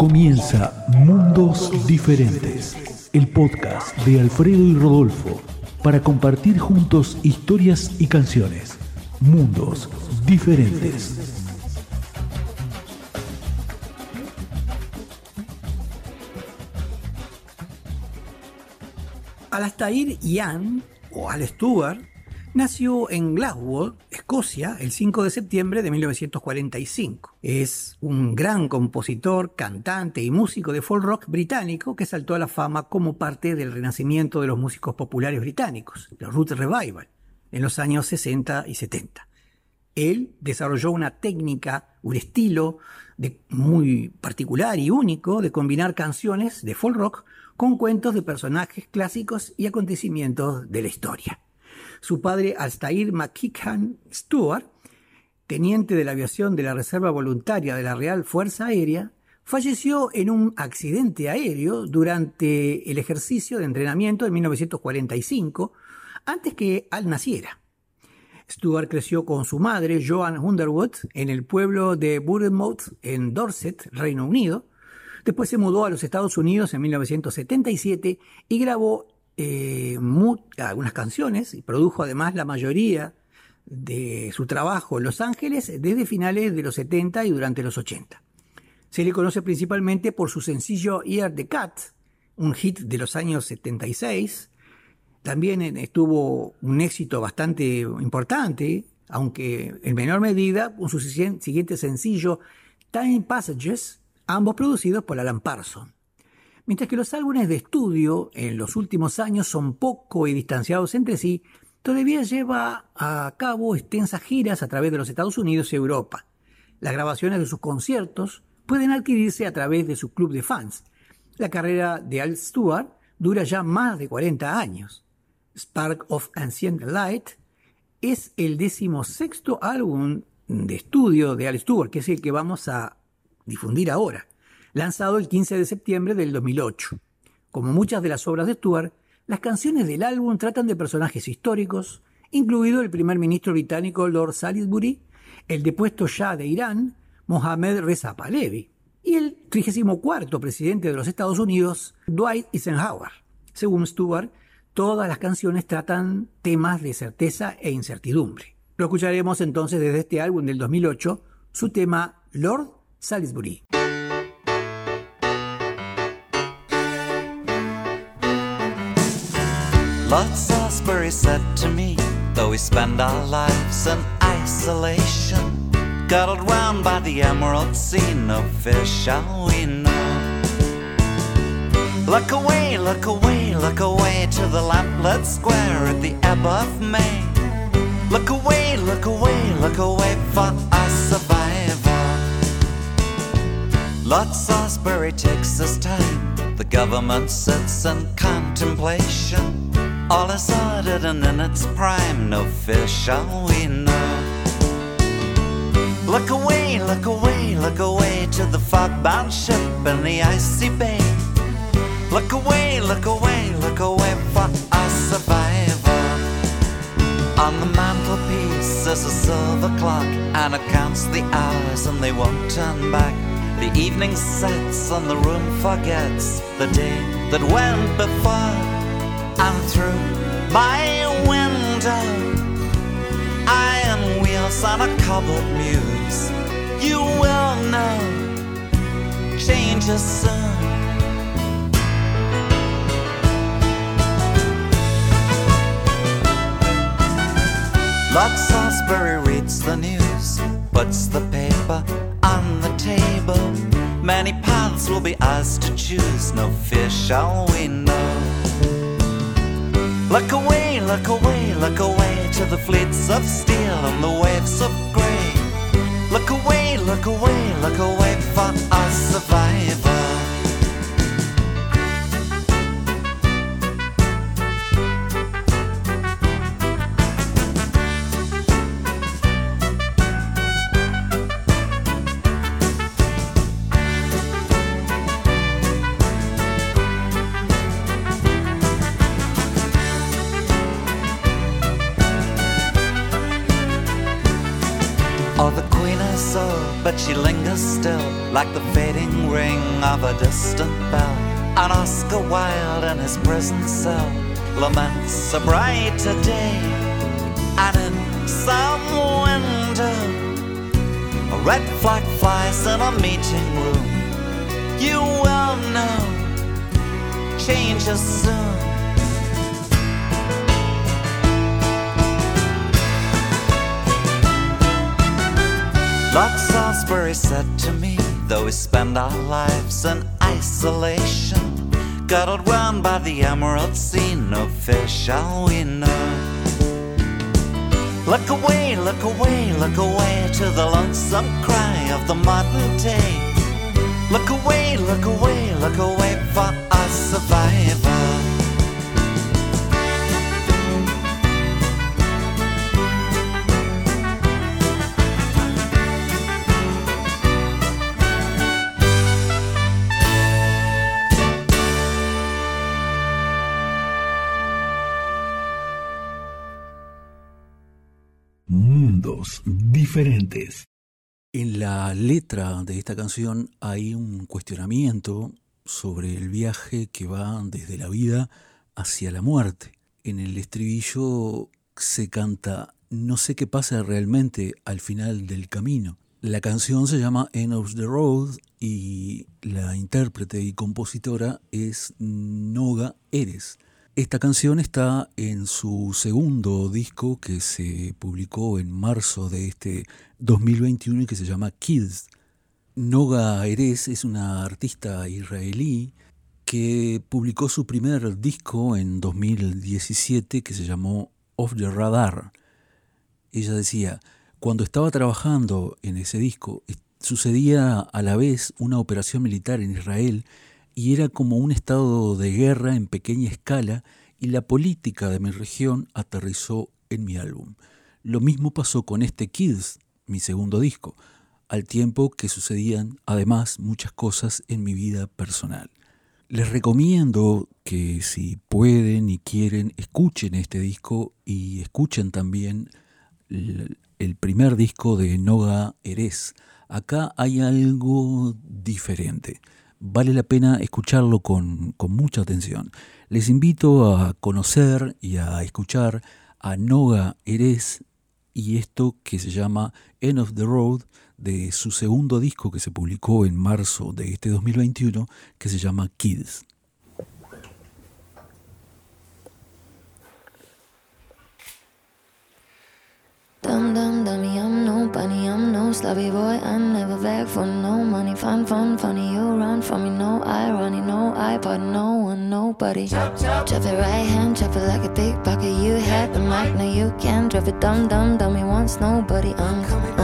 Comienza Mundos Diferentes, el podcast de Alfredo y Rodolfo, para compartir juntos historias y canciones. Mundos Diferentes. Alastair Ian, o Al Stewart, nació en Glasgow, Escocia, el 5 de septiembre de 1945. Es un gran compositor, cantante y músico de folk rock británico que saltó a la fama como parte del renacimiento de los músicos populares británicos, los Roots Revival, en los años 60 y 70. Él desarrolló una técnica, un estilo muy particular y único de combinar canciones de folk rock con cuentos de personajes clásicos y acontecimientos de la historia. Su padre, Alastair McKean Stewart, teniente de la aviación de la Reserva Voluntaria de la Real Fuerza Aérea, falleció en un accidente aéreo durante el ejercicio de entrenamiento en 1945, antes que Al naciera. Stewart creció con su madre, Joan Underwood, en el pueblo de Bournemouth, en Dorset, Reino Unido. Después se mudó a los Estados Unidos en 1977 y grabó algunas canciones y produjo además la mayoría de su trabajo en Los Ángeles desde finales de los 70 y durante los 80. Se le conoce principalmente por su sencillo Ear the Cat, un hit de los años 76. También tuvo un éxito bastante importante, aunque en menor medida, con su siguiente sencillo Time Passages, ambos producidos por Alan Parsons. Mientras que los álbumes de estudio en los últimos años son poco y distanciados entre sí, todavía lleva a cabo extensas giras a través de los Estados Unidos y Europa. Las grabaciones de sus conciertos pueden adquirirse a través de su club de fans. La carrera de Al Stewart dura ya más de 40 años. Spark of Ancient Light es el 16º álbum de estudio de Al Stewart, que es el que vamos a difundir ahora, lanzado el 15 de septiembre del 2008. Como muchas de las obras de Stewart, las canciones del álbum tratan de personajes históricos, incluido el primer ministro británico Lord Salisbury, el depuesto Shah de Irán, Mohammad Reza Pahlavi, y el 34º presidente de los Estados Unidos, Dwight Eisenhower. Según Stewart, todas las canciones tratan temas de certeza e incertidumbre. Lo escucharemos entonces desde este álbum del 2008, su tema Lord Salisbury. Lord Salisbury said to me, though we spend our lives in isolation, girdled round by the emerald sea, no fear shall we know. Look away, look away, look away to the lamplit square at the ebb of May. Look away, look away, look away for our survivor. Lord Salisbury takes his time, the government sits in contemplation. All is ordered and in its prime, no fear shall we know. Look away, look away, look away to the fog-bound ship in the icy bay. Look away, look away, look away for our survivor. On the mantelpiece is a silver clock, and it counts the hours and they won't turn back. The evening sets and the room forgets the day that went before. And through my window, iron wheels on a cobbled muse. You will know, change is soon. Lord Salisbury reads the news, puts the paper on the table. Many paths will be ours to choose, no fear shall we know. Look away, look away, look away to the fleets of steel and the waves of grey. Look away, look away, look away for our survivor. Oh, the Queen of Soul but she lingers still like the fading ring of a distant bell. And Oscar Wilde in his prison cell laments a brighter day. And in some window a red flag flies in a meeting room. You will know changes soon. Lord Salisbury said to me, though we spend our lives in isolation, girdled round by the emerald sea, no fear shall we know. Look away, look away, look away to the lonesome cry of the modern day. Look away, look away, look away for our survivor. Mundos diferentes. En la letra de esta canción hay un cuestionamiento sobre el viaje que va desde la vida hacia la muerte. En el estribillo se canta "No sé qué pasa realmente al final del camino". La canción se llama End of the Road y la intérprete y compositora es Noga Erez. Esta canción está en su segundo disco que se publicó en marzo de este 2021 y que se llama Kids. Noga Erez es una artista israelí que publicó su primer disco en 2017 que se llamó Off the Radar. Ella decía, cuando estaba trabajando en ese disco, sucedía a la vez una operación militar en Israel y era como un estado de guerra en pequeña escala y la política de mi región aterrizó en mi álbum. Lo mismo pasó con este Kids, mi segundo disco, al tiempo que sucedían además muchas cosas en mi vida personal. Les recomiendo que si pueden y quieren escuchen este disco y escuchen también el primer disco de Noga Erez. Acá hay algo diferente. Vale la pena escucharlo con mucha atención. Les invito a conocer y a escuchar a Noga Erez y esto que se llama End of the Road de su segundo disco que se publicó en marzo de este 2021 que se llama Kids. Dum dum dummy, I'm no bunny, I'm no slobby boy, I never beg for no money. Fun, fun, funny, you run from me, no irony, no iPod, no one, nobody. Chop, chop, chop it right hand, chop it like a pickpocket. You had the mic, now you can't drop it. Dum dum dummy, wants nobody. I'm coming.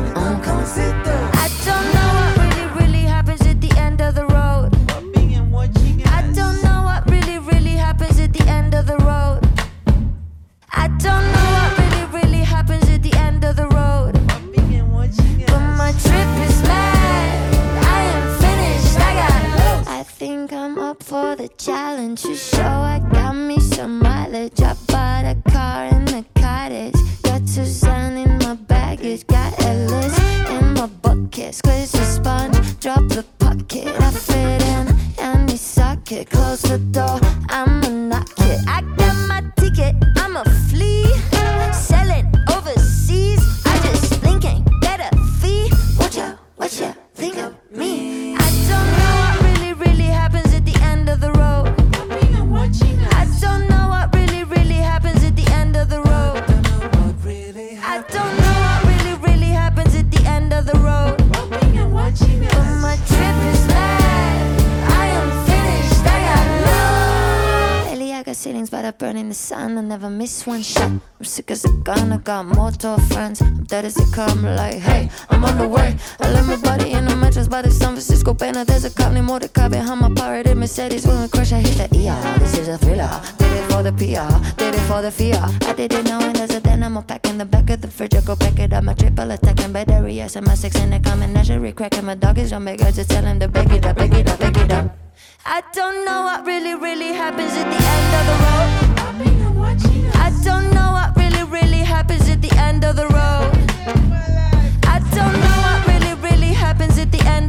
I don't know what really happens at the end of the road. I don't know what really happens at the end of the road. I don't know what really happens at the end of the road. But my trip is mad, I am finished, I think I'm up for the challenge. To show I got me some mileage. I bought a car in the cottage, got Suzanne in my baggage, got Ellis in my bucket. Squeeze the sponge, drop the pocket, I fit in any socket. Close the door, I'ma knock it. I got my ticket, I'ma flee. Selling overseas, I just think ain't get a fee. What ya think of me? I don't know what really happens at the end of the road. I don't know what really happens at the end of the road. I don't know what really happens at the end of the road. But my trip is mad, I am finished, I got love. Lately I got ceilings by the burn in the sun, I never miss one shot. I'm sick as a gun, I got mortal friends. I'm dead as a car, I'm like, hey, I'm on the way. I left my body in the mattress by the San Francisco Banner. There's a cop named Mordecai behind my pirated Mercedes. When we crash, I hit the ER. This is a thriller. Did it for the PR, did it for the fear. I didn't know when there's a dynamo pack in the back of the fridge. I go pack it up, my triple attacking battery. Yes, and my six in the common menagerie. Cracking my dog is on big guys, just tell him to beg it up, beg it up, beg it up. I don't know what really happens at the end of the road. I don't know what really happens at the end of the road. I don't know what really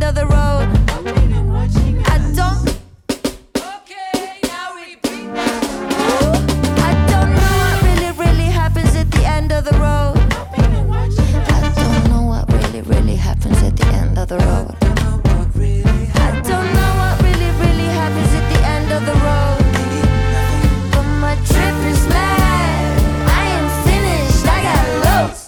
of the road. I don't. I don't know what really happens at the end of the road. I don't know what really happens at the end of the road. I don't know what really happens at the end of the road. But my trip is mad. I am finished. I got loads.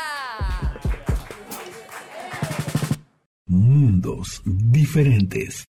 Mundos diferentes.